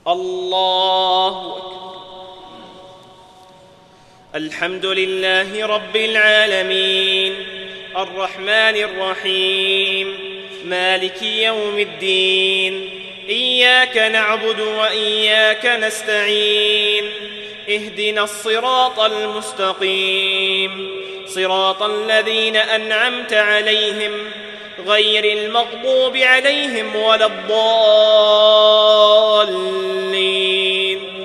الله أكبر. الحمد لله رب العالمين الرحمن الرحيم مالك يوم الدين، إياك نعبد وإياك نستعين، اهدنا الصراط المستقيم، صراط الذين أنعمت عليهم غير المغضوب عليهم ولا الضالين،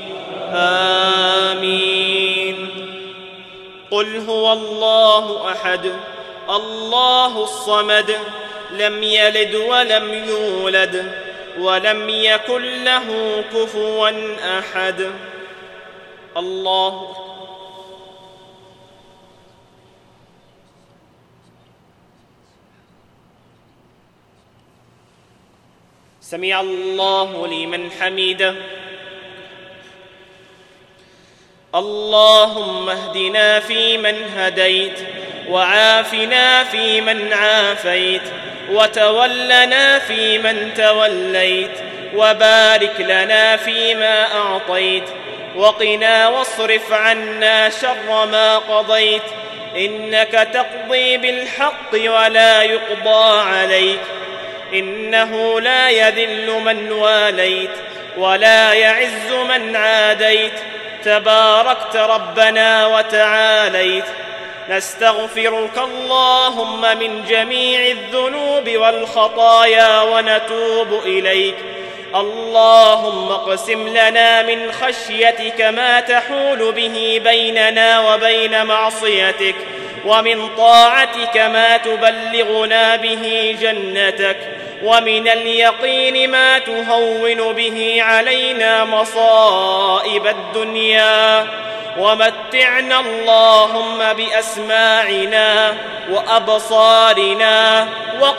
آمين. قل هو الله أحد الله الصمد، لم يلد ولم يولد ولم يكن له كفوا أحد. الله أكبر. سمع الله لمن حمده. اللهم اهدنا فيمن هديت، وعافنا فيمن عافيت، وتولنا فيمن توليت، وبارك لنا فيما أعطيت، وقنا واصرف عنا شر ما قضيت، إنك تقضي بالحق ولا يقضى عليك، إنه لا يذل من واليت ولا يعز من عاديت، تباركت ربنا وتعاليت. نستغفرك اللهم من جميع الذنوب والخطايا ونتوب إليك. اللهم اقسم لنا من خشيتك ما تحول به بيننا وبين معصيتك، ومن طاعتك ما تبلغنا به جنتك، ومن اليقين ما تهون به علينا مصائب الدنيا. ومتعنا اللهم بأسماعنا وأبصارنا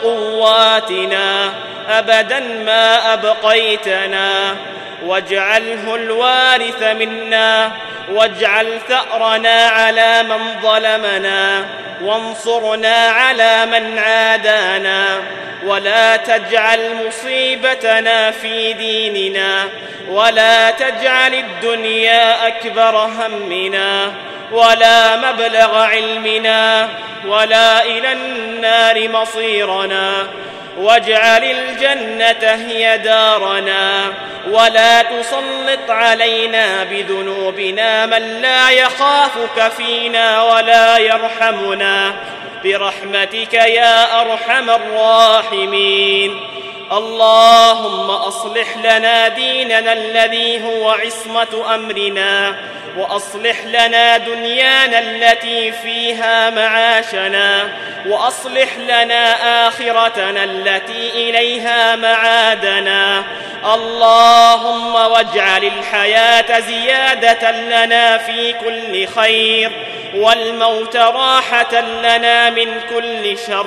وقواتنا أبدا ما أبقيتنا، واجعله الوارث منا، واجعل ثأرنا على من ظلمنا، وانصرنا على من عادانا، ولا تجعل مصيبتنا في ديننا، ولا تجعل الدنيا أكبر همنا ولا مبلغ علمنا، ولا إلى النار مصيرنا، واجعل الجنة هي دارنا، ولا تسلط علينا بذنوبنا من لا يخافك فينا ولا يرحمنا، برحمتك يا أرحم الراحمين. اللهم أصلح لنا ديننا الذي هو عصمة أمرنا، وأصلح لنا دنيانا التي فيها معاشنا، وأصلح لنا آخرتنا التي إليها معادنا. اللهم واجعل الحياة زيادة لنا في كل خير، والموت راحة لنا من كل شر.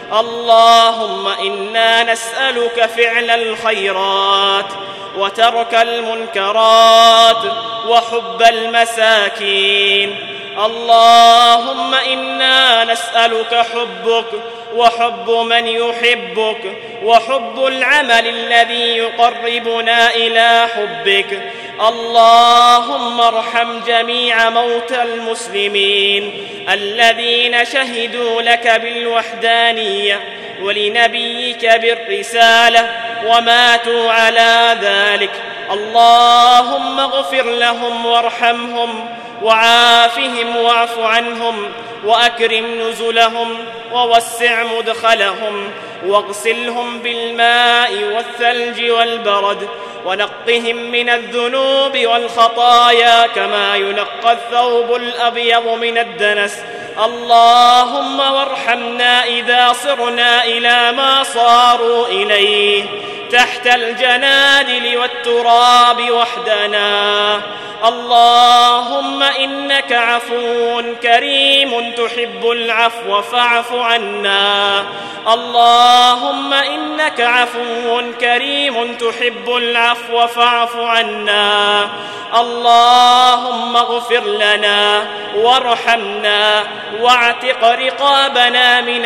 اللهم إنا نسألك فعل الخيرات، وترك المنكرات، وحب المساكين. اللهم إنا نسألك حبك وحب من يحبك، وحب العمل الذي يقربنا إلى حبك. اللهم ارحم جميع موتى المسلمين الذين شهدوا لك بالوحدانية ولنبيك بالرسالة وماتوا على ذلك. اللهم اغفر لهم وارحمهم وعافهم واعف عنهم، وأكرم نزلهم ووسع مدخلهم، واغسلهم بالماء والثلج والبرد، ونقهم من الذنوب والخطايا كما ينقى الثوب الأبيض من الدنس. اللهم وارحمنا إذا صرنا إلى ما صاروا إليه تحت الجنادل والتراب وحدنا. اللهم إنك عفو كريم تحب العفو فاعف عنا. اللهم إنك عفو كريم تحب العفو فاعف عنا. اللهم اغفر لنا وارحمنا واعتق رقابنا من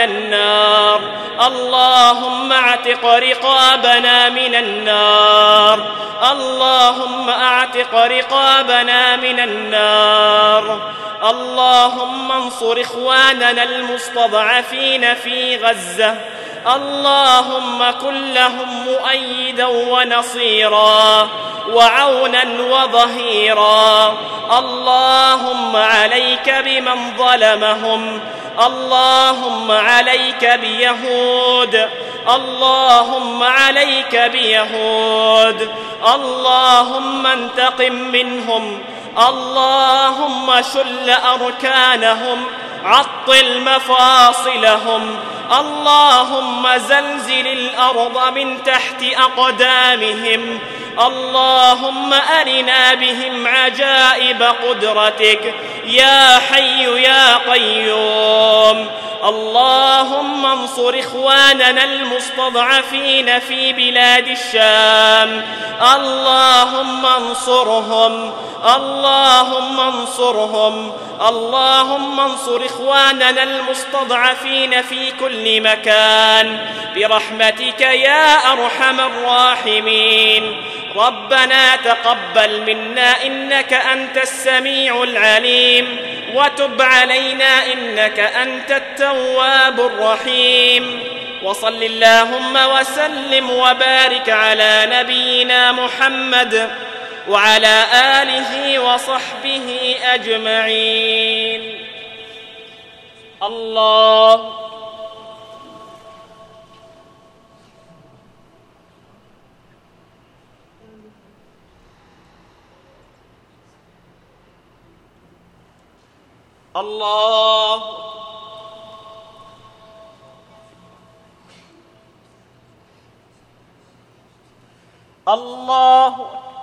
النار. اللهم اعتق رقابنا من النار. اللهم أعتق رقابنا من النار. اللهم انصر إخواننا المستضعفين في غزة، اللهم كن لهم مؤيدا ونصيرا وعونا وظهيرا. اللهم عليك بمن ظلمهم، اللهم عليك بيهود، اللهم عليك بيهود، اللهم انتقم منهم، اللهم شل أركانهم، عطل مفاصلهم، اللهم زلزل الأرض من تحت أقدامهم، اللهم أرنا بهم عجائب قدرتك يا حي يا قيوم. اللهم انصر إخواننا المستضعفين في بلاد الشام، اللهم انصرهم، اللهم انصرهم، اللهم انصر إخواننا المستضعفين في كل مكان برحمتك يا أرحم الراحمين. ربنا تقبل منا إنك أنت السميع العليم، وتب علينا إنك أنت التواب الرحيم. وصل اللهم وسلم وبارك على نبينا محمد وعلى آله وصحبه أجمعين. الله الله الله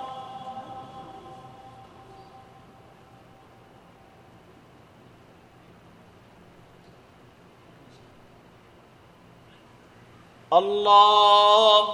الله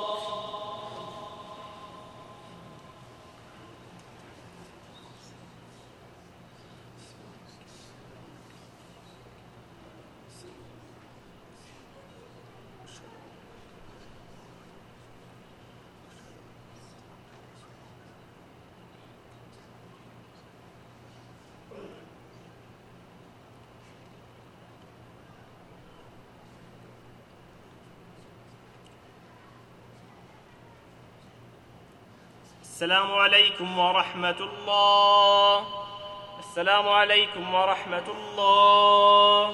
السلام عليكم ورحمة الله. السلام عليكم ورحمة الله.